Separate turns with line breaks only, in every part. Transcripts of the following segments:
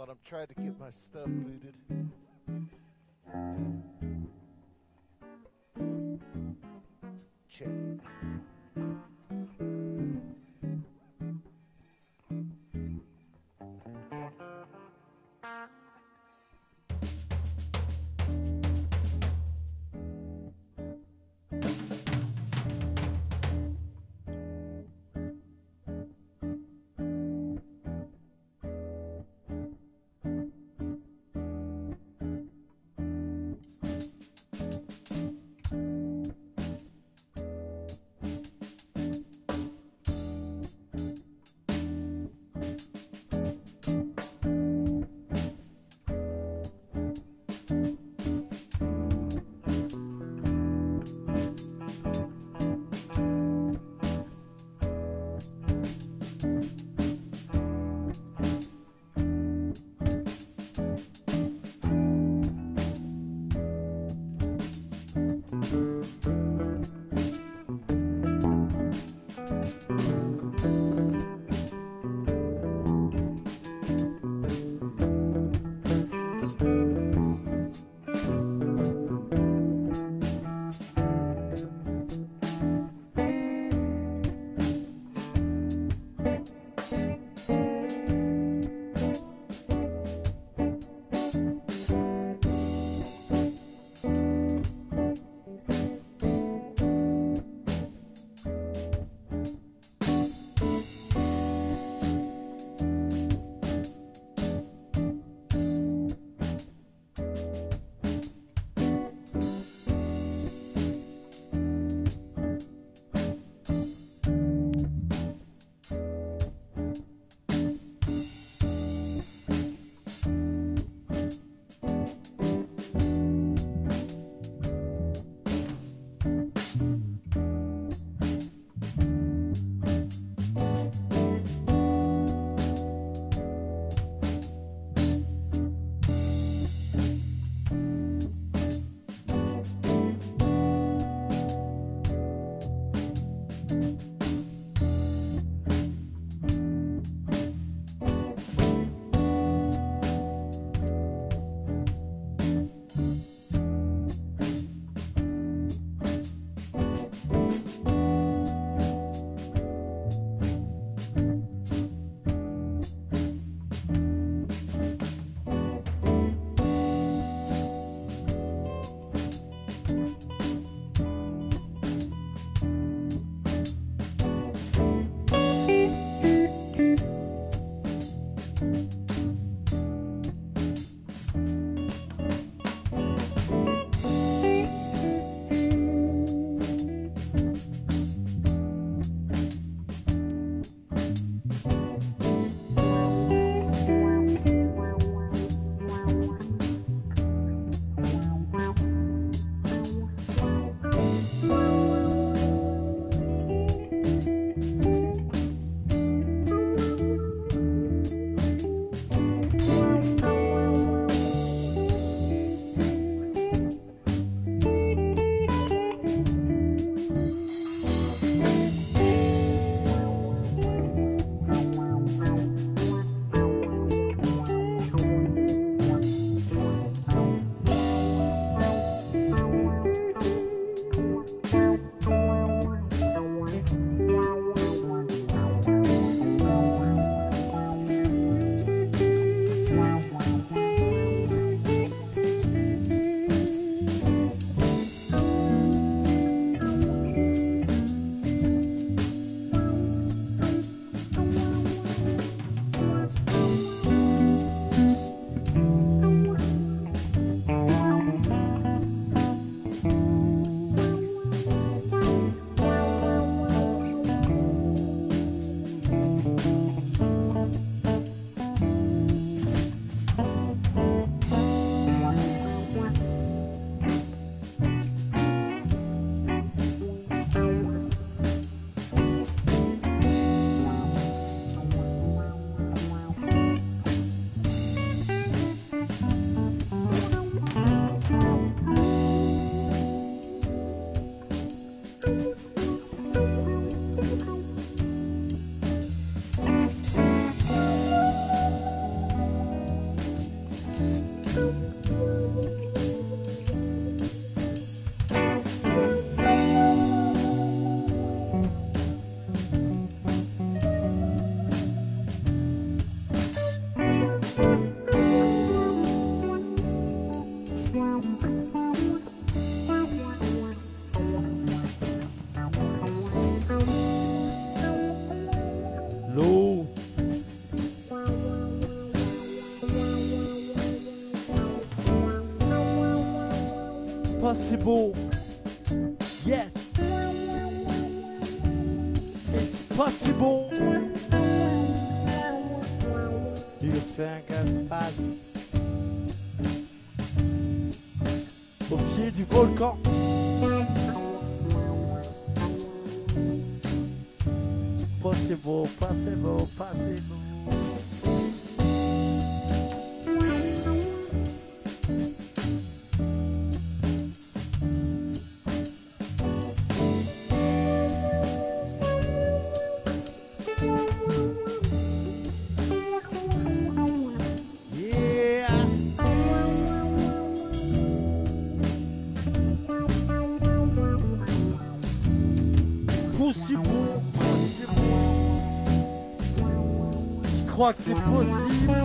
while I'm trying to get my stuff booted. Check.
L'eau. Possible. Yes. It's possible. Tu fais un casse-passe au pied du volcan. Possible, possible, possible. Yeah. Possible, possible. Je crois que c'est possible.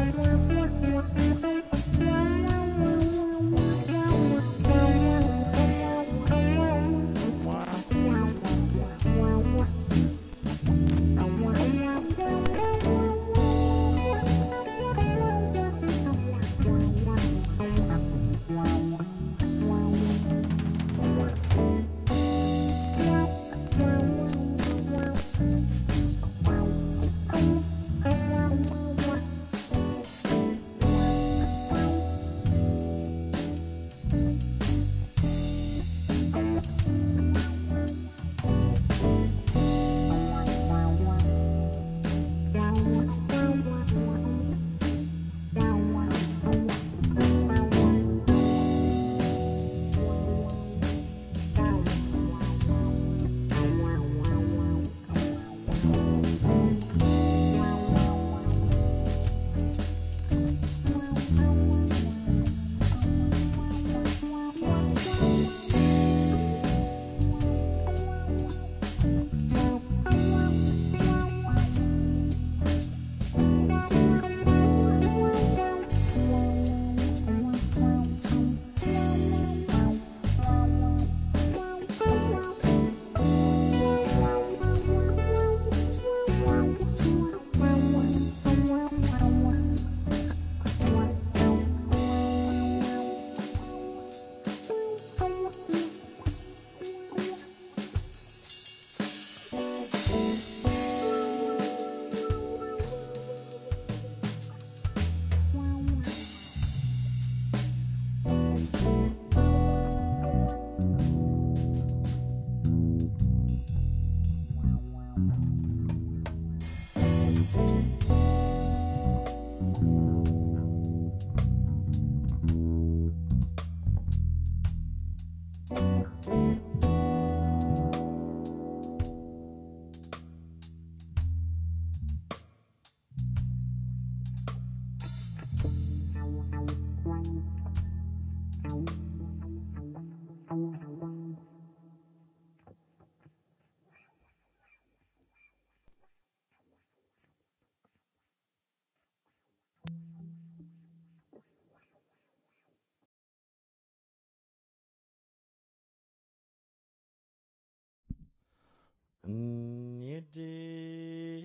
Niddy.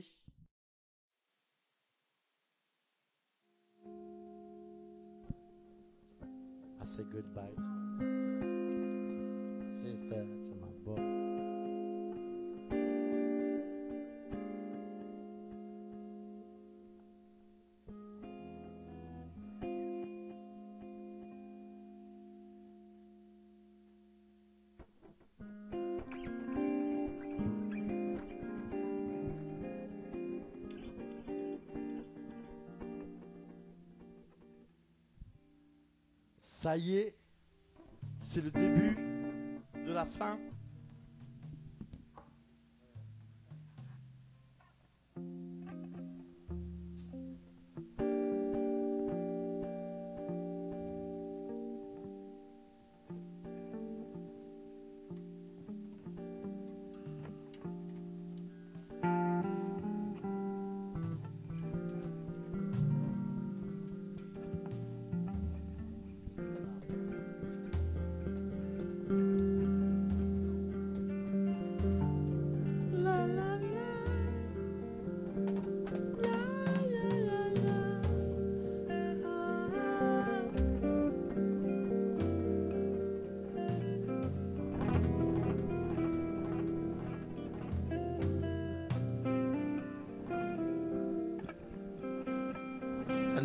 I say goodbye to my sister, to my boy. Ça y est, c'est le début de la fin.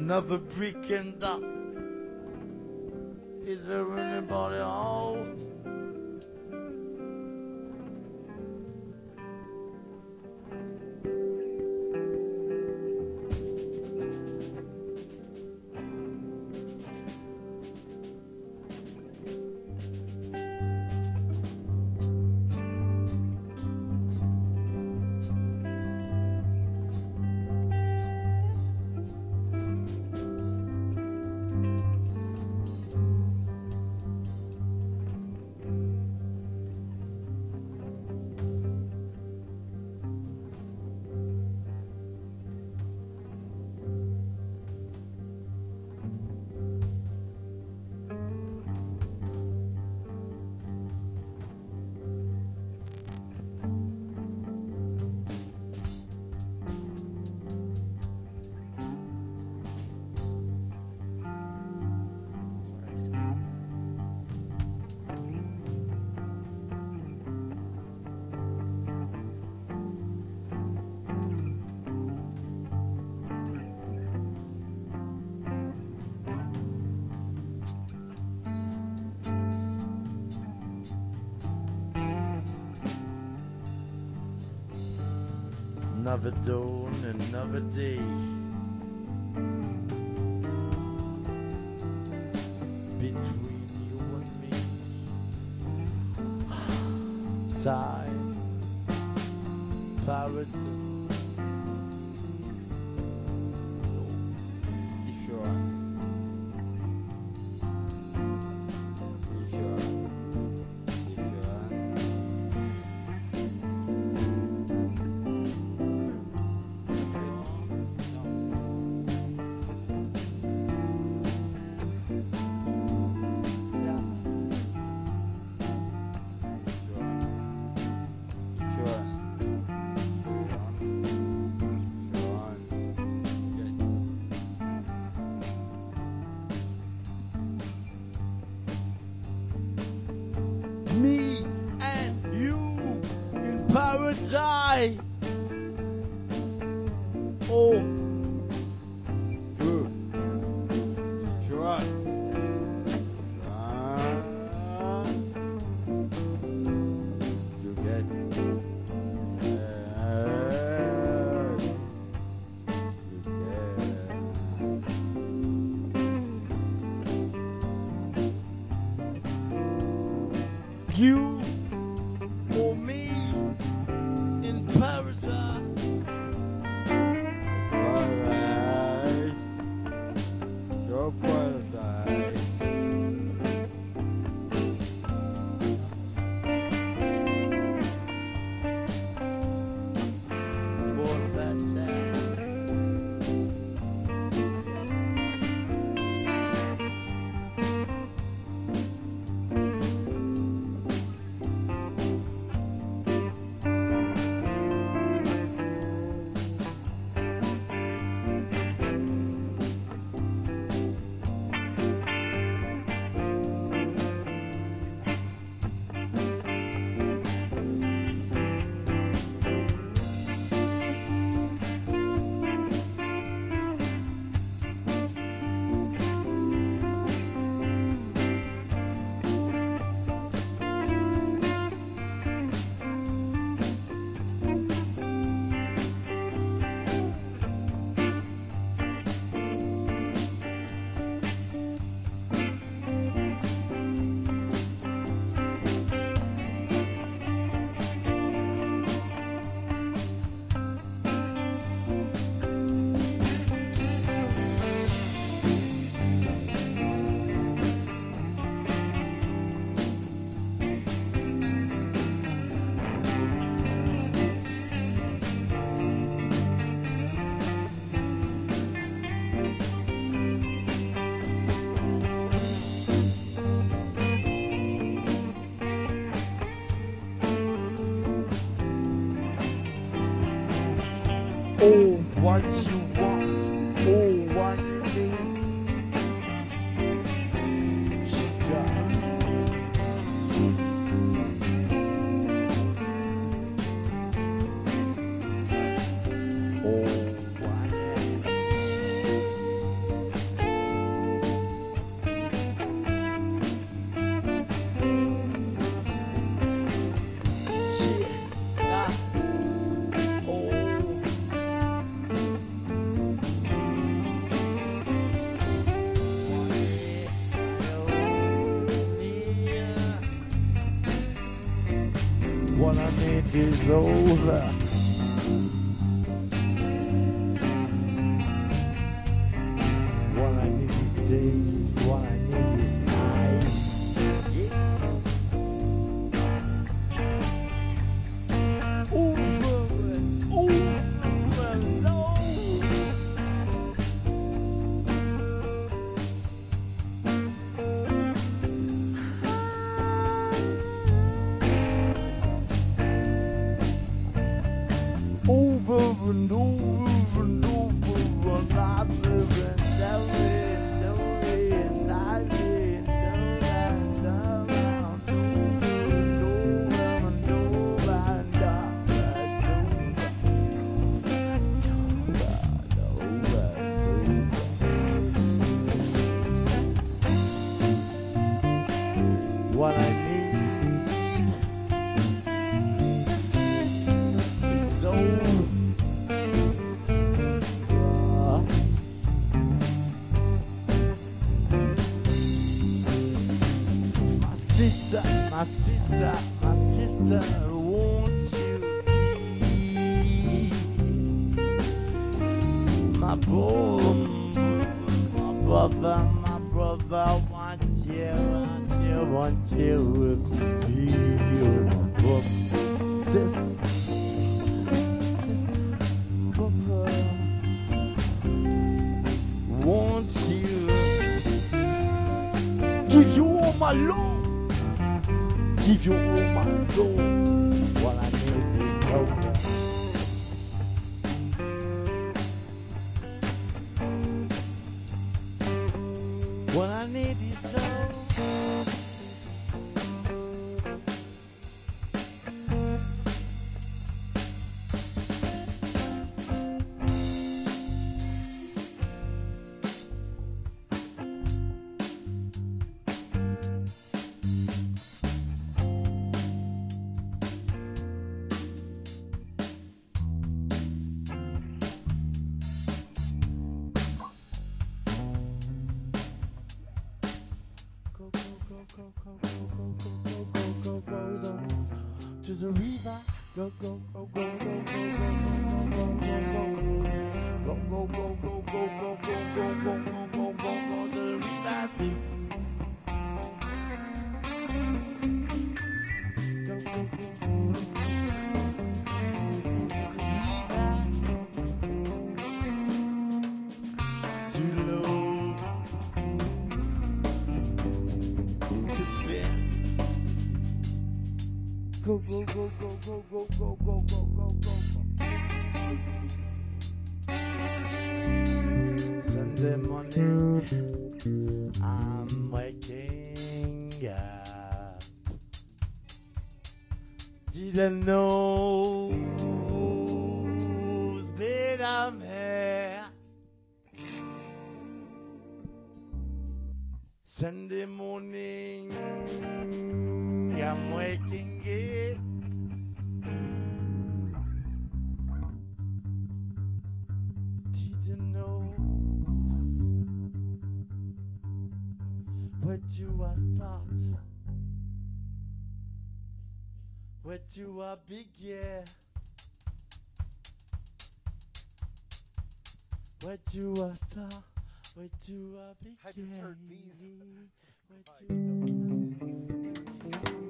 Another brick and up. Is there anybody home? Another dawn, another day. Between you and me. Time, paradise. If you're right. If you're right. If you're right. Me and you in paradise. Oh, good. Sure. You get it. Yes. You get. You or me in paradise. Paradise. Your paradise. What's that time? Oh, what you want, oh, what you need. She's got. Oh, what What I need is over. What I need is days. What I need is nights. Yeah. Over and over and over and over and over and over and what I need is over. My sister, my sister, my sister, won't you be my brother, my brother, want you be my brother, sister, brother, won't you give you all my love, give you all my soul. What I need is over. What I need is over. Go to the river. Go go go go go go go go go go go go go go go to the river. Go go go too low. Go go go go go go go go go go go. Sunday morning, I'm waking up. Didn't know who's been I'm here. Sunday morning, I'm waking it. Didn't know where do I start? Where do I begin? Where do I start? Where do I begin?
I just heard bees.
Where do I start?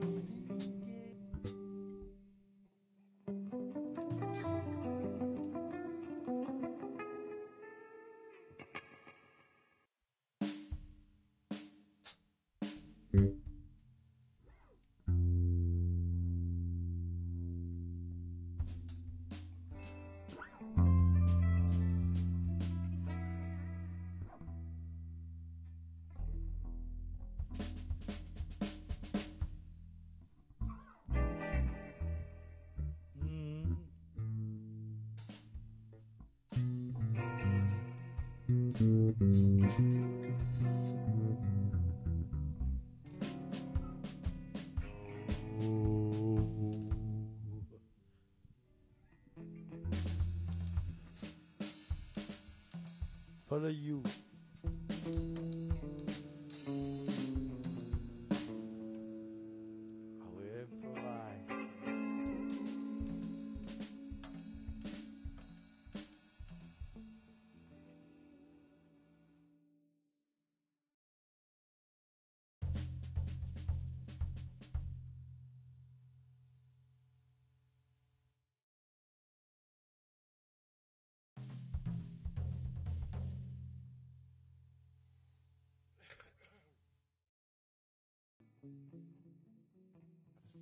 Follow you. I will provide.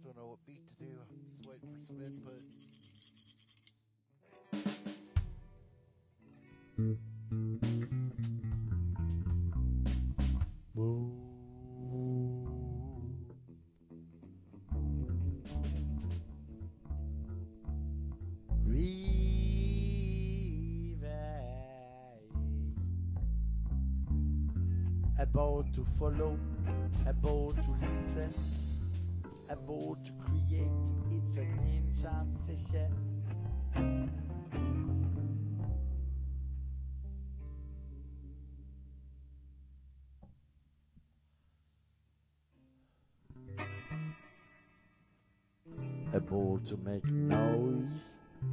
Don't know what beat to do. Just waiting for some input.
About to follow, about to listen, about to create. It's an in-jam session. About to make noise.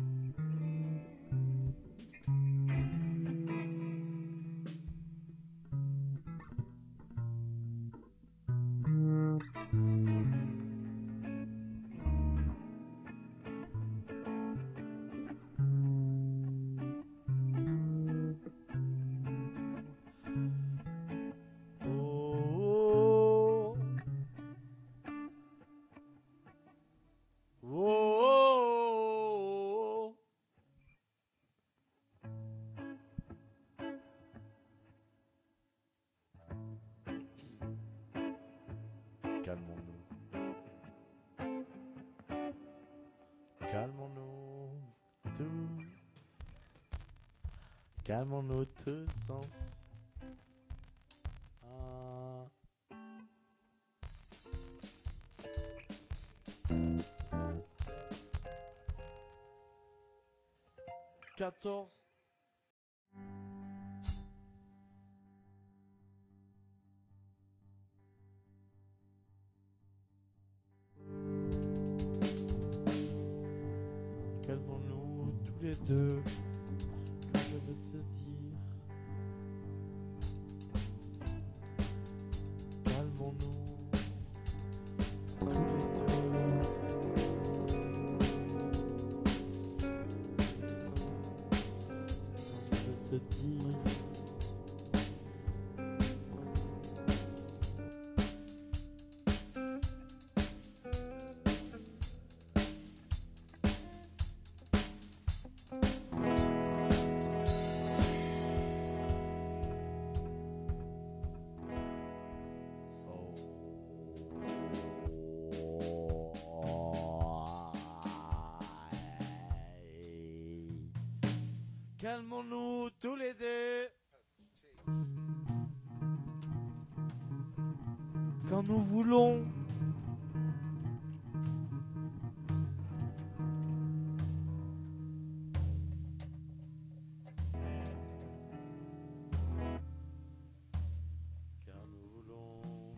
Calmons-nous tous. Calmons-nous tous ensemble. 14. Calmons-nous tous les deux, comme je veux te dire. Calmons-nous tous les deux. Comme je veux te dire. Calmons-nous tous les deux. Quand nous voulons. Quand nous voulons.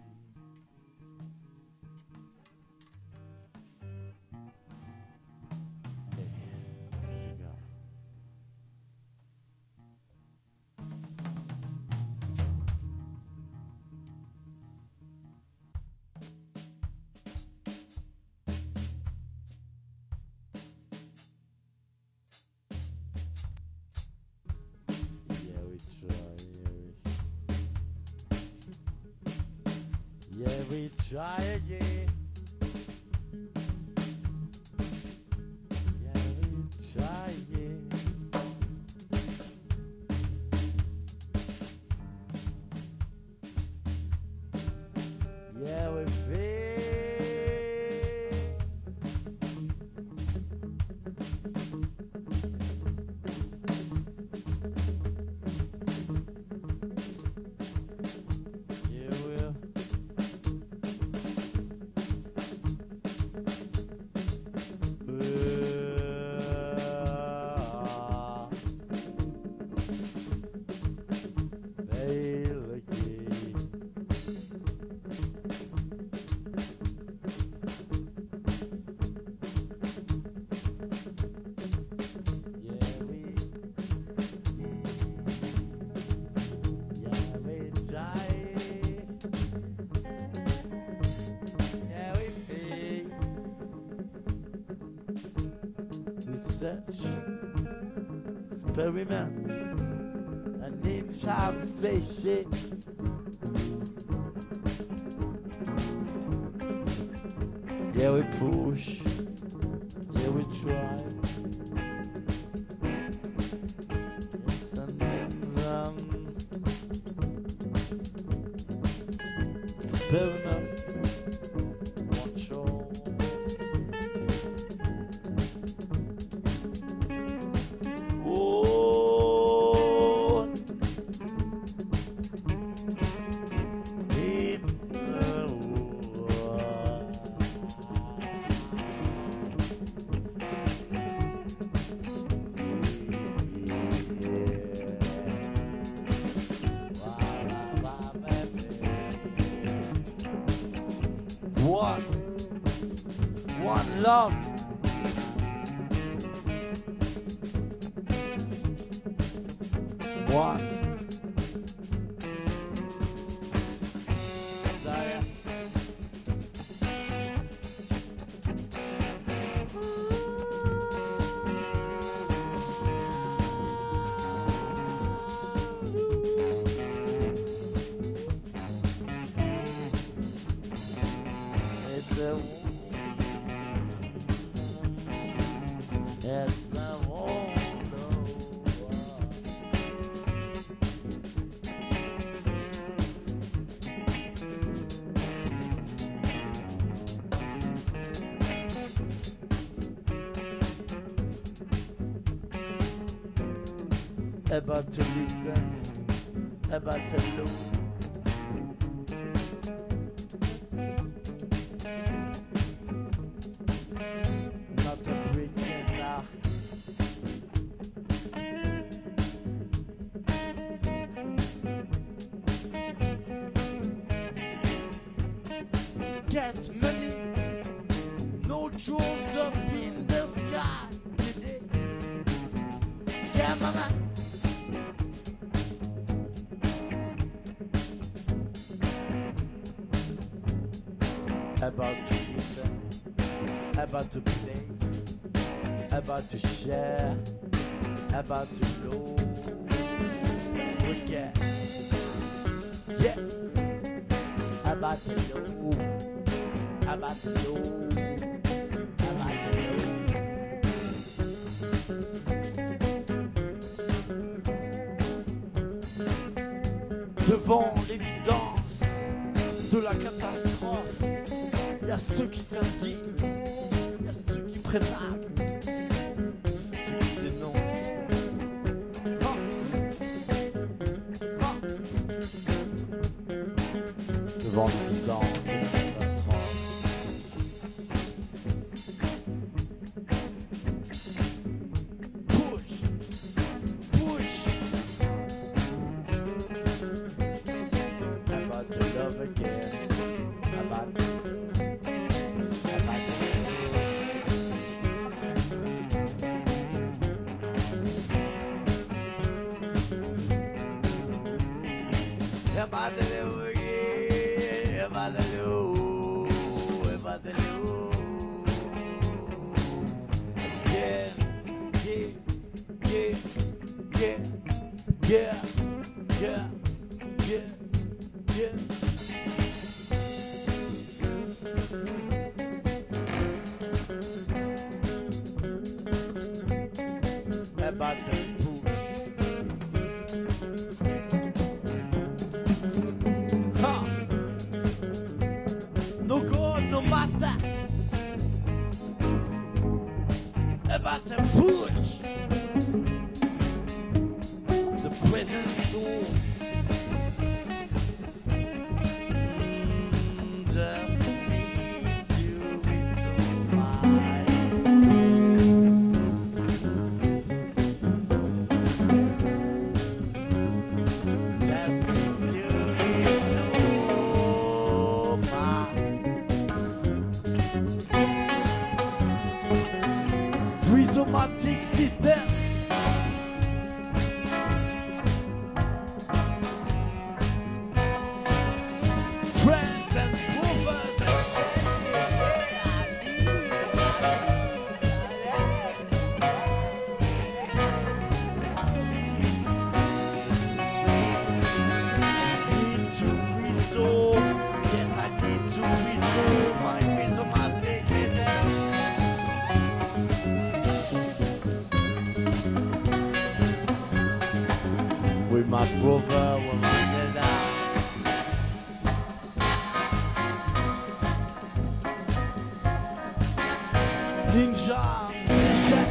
Yeah, we try again. Yeah, we try again. Yeah, we fail. Experiment and in-jam session. Yeah, we push. Yeah, we try. Yes, and experiment. Watch all. Oh, it's one love. One desire. It's a wonder. About to listen, about to look. Not a pretender. Get money, no drones up in the sky today. Yeah, mama. About to listen, about to play, about to share, about to know. Yeah, yeah, about to know, about to know, about to know. Devant l'évidence de la catastrophe, il y a ceux qui s'indignent, il y a ceux qui prennent acte, ceux qui dénoncent. Devant l'évidence de la catastrophe. Push, push. About to love again. About to about to live again, about to live, about to live. Yeah, yeah, yeah, yeah, yeah, yeah, yeah, yeah. About to push. Ha! No God, no master. About to push. The present soul. Just need to restore my. Rhizomatic system. Friends and movers. Need to restore. Yes, I need to restore my rhizomatic. brother when I get down. Ninja, chef.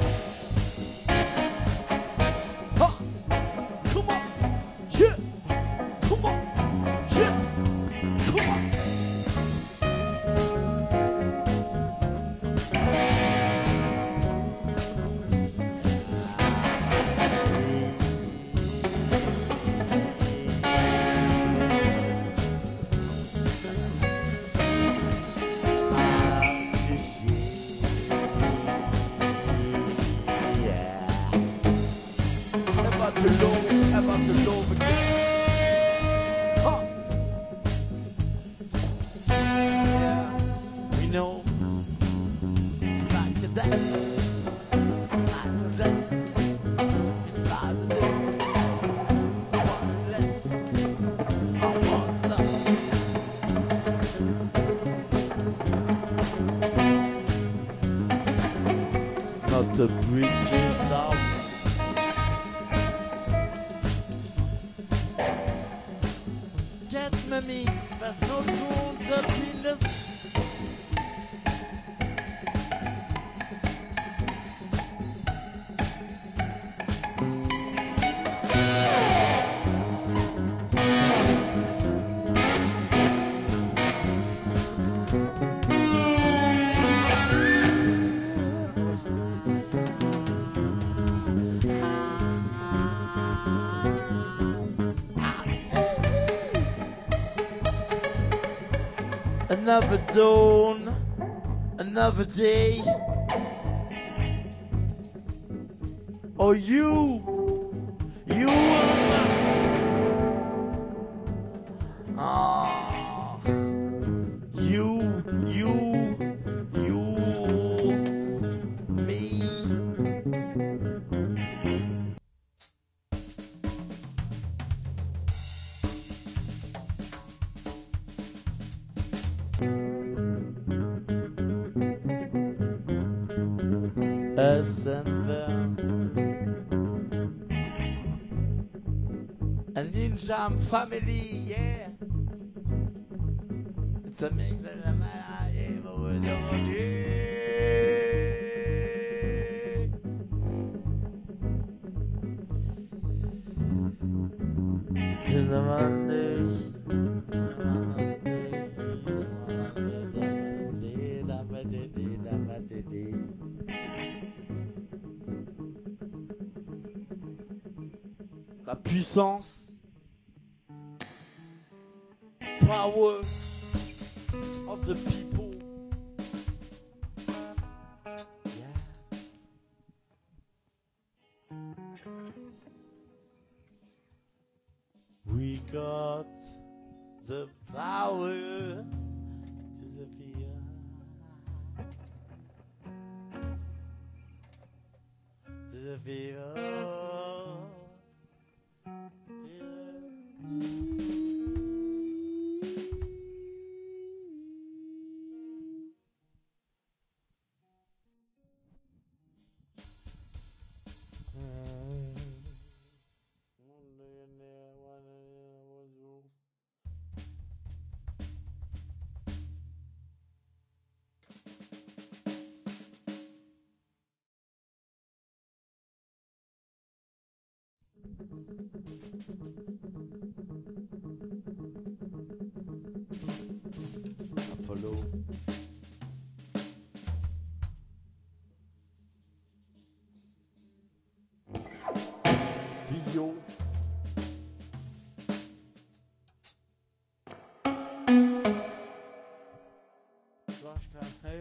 Ha! Come on, yeah. Come on, yeah. Come on. About to love again. Huh. Yeah, we know. Like that. Like that. Like that. I want less. I want love. Not the bridges down. Me, there's no drones up in the another dawn, another day. Oh, you ah, you, me. Us and them. A Ninja family, yeah. It's a mix of the man, yeah, but we're the one, yeah. It's a Monday. La puissance, power of the people. Yeah. We got the power to the fear. To the fear. Follow. Video. Gosh, hey.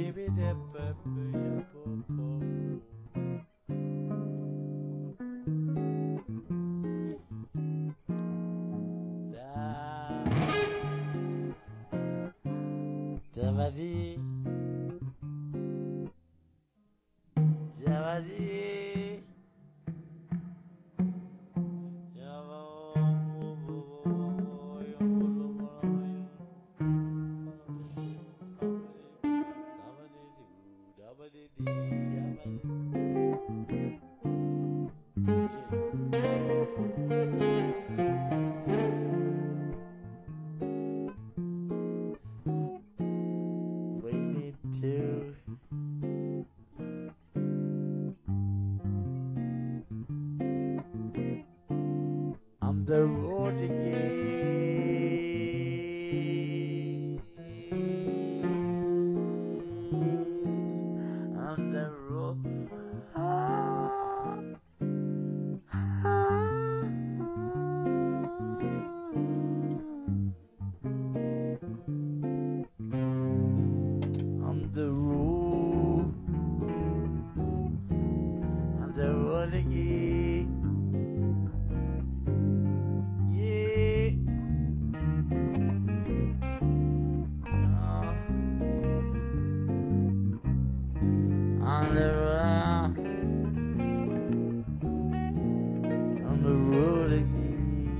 Waited to on the road again. On the road. On the road. On the road again. Yeah. On the road. On the road again.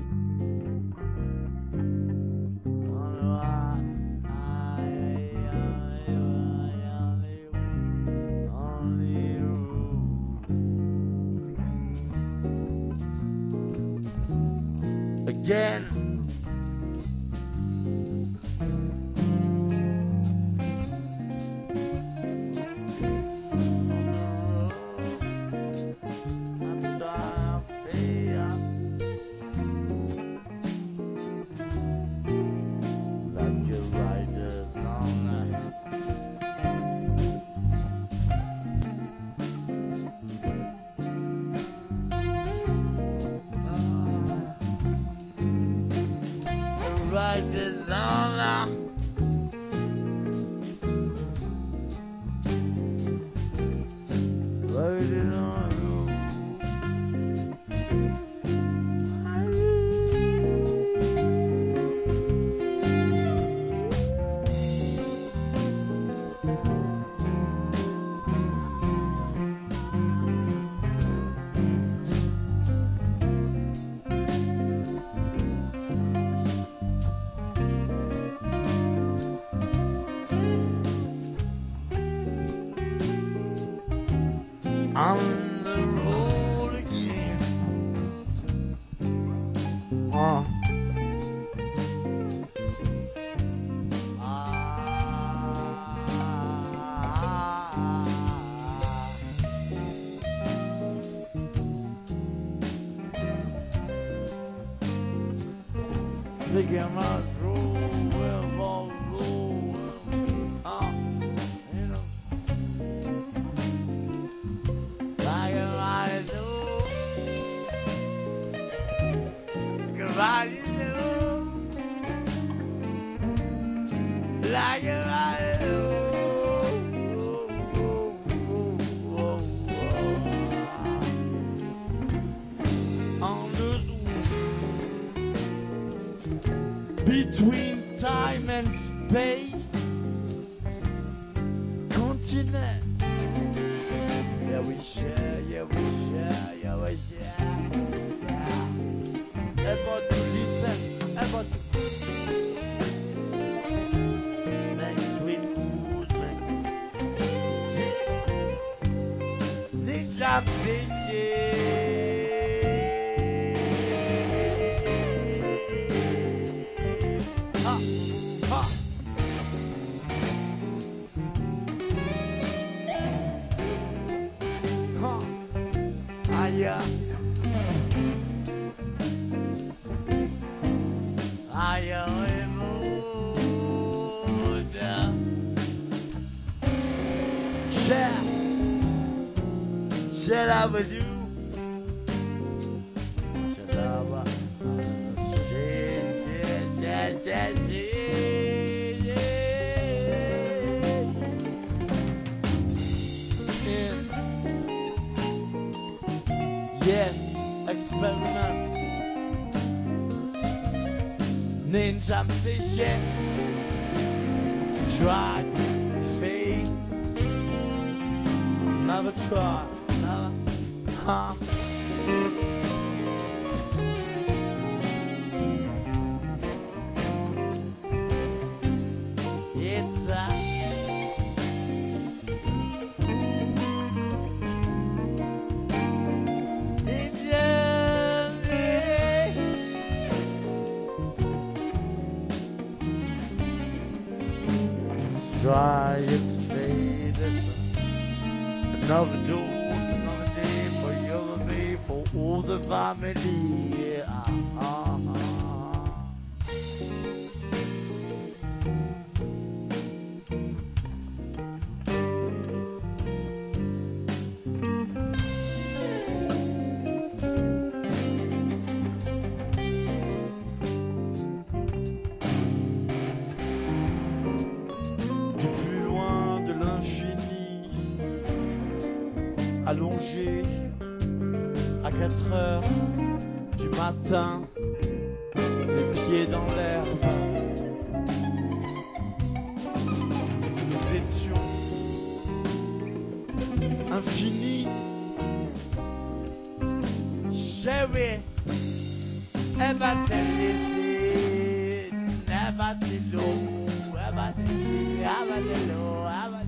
On the road. On the road again. I'm sorry, like your riders on riders on riding on on the road again. Thinking my road, well, all road, you know. Like a ride, like a ride, like a ride, on the between time and space, continent. Yeah, we share, yeah, we share, yeah, we share. Yeah. About to listen, about to make sweet food, make ninja ha, ha. Yeah. I am share that with you. Share. experiment. Ninja musician, try, fail, never try, never, It's a try its fate. Another door, another day for you and me, for all the family. Allongé à 4 heures du matin, les pieds dans l'herbe, nous étions infinis. Chérie, never tell this, never tell low, never tell low, never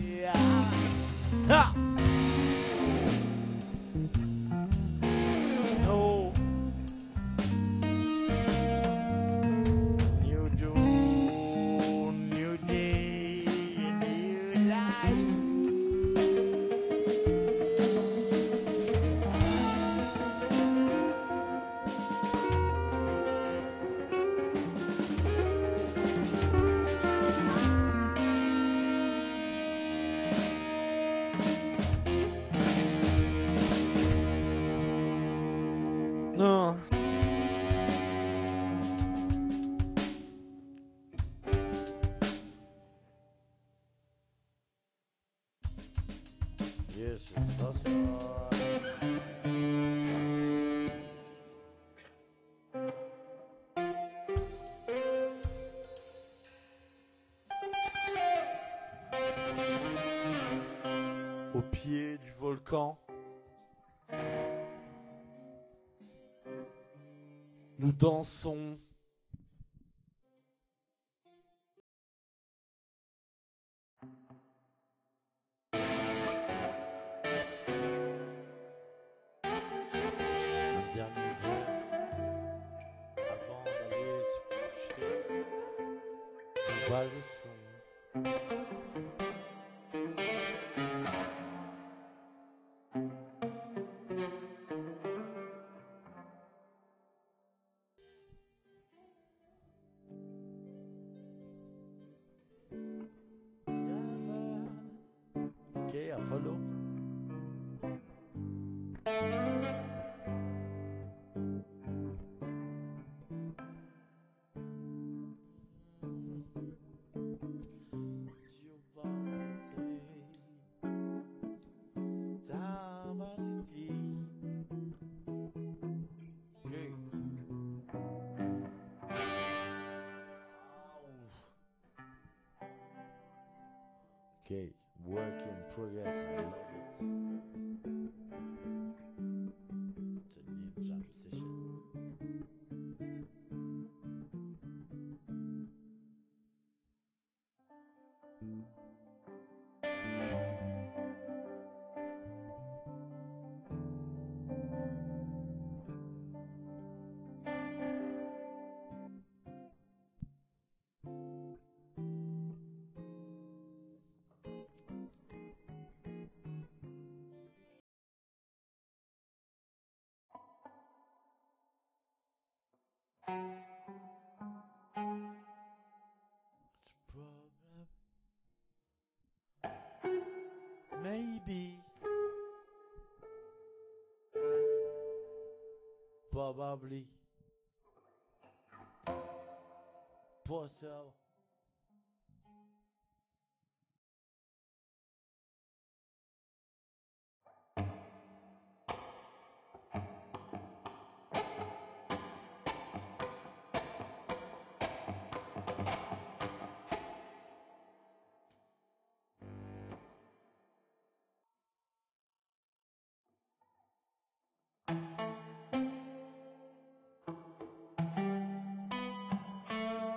tell Non. Yes, that's Au pied du volcan, nous dansons. Un dernier vol avant d'aller se coucher. Nous valsons. Okay, I follow. Okay, work in progress, I love it. It's a new jam session. Maybe, probably, possible.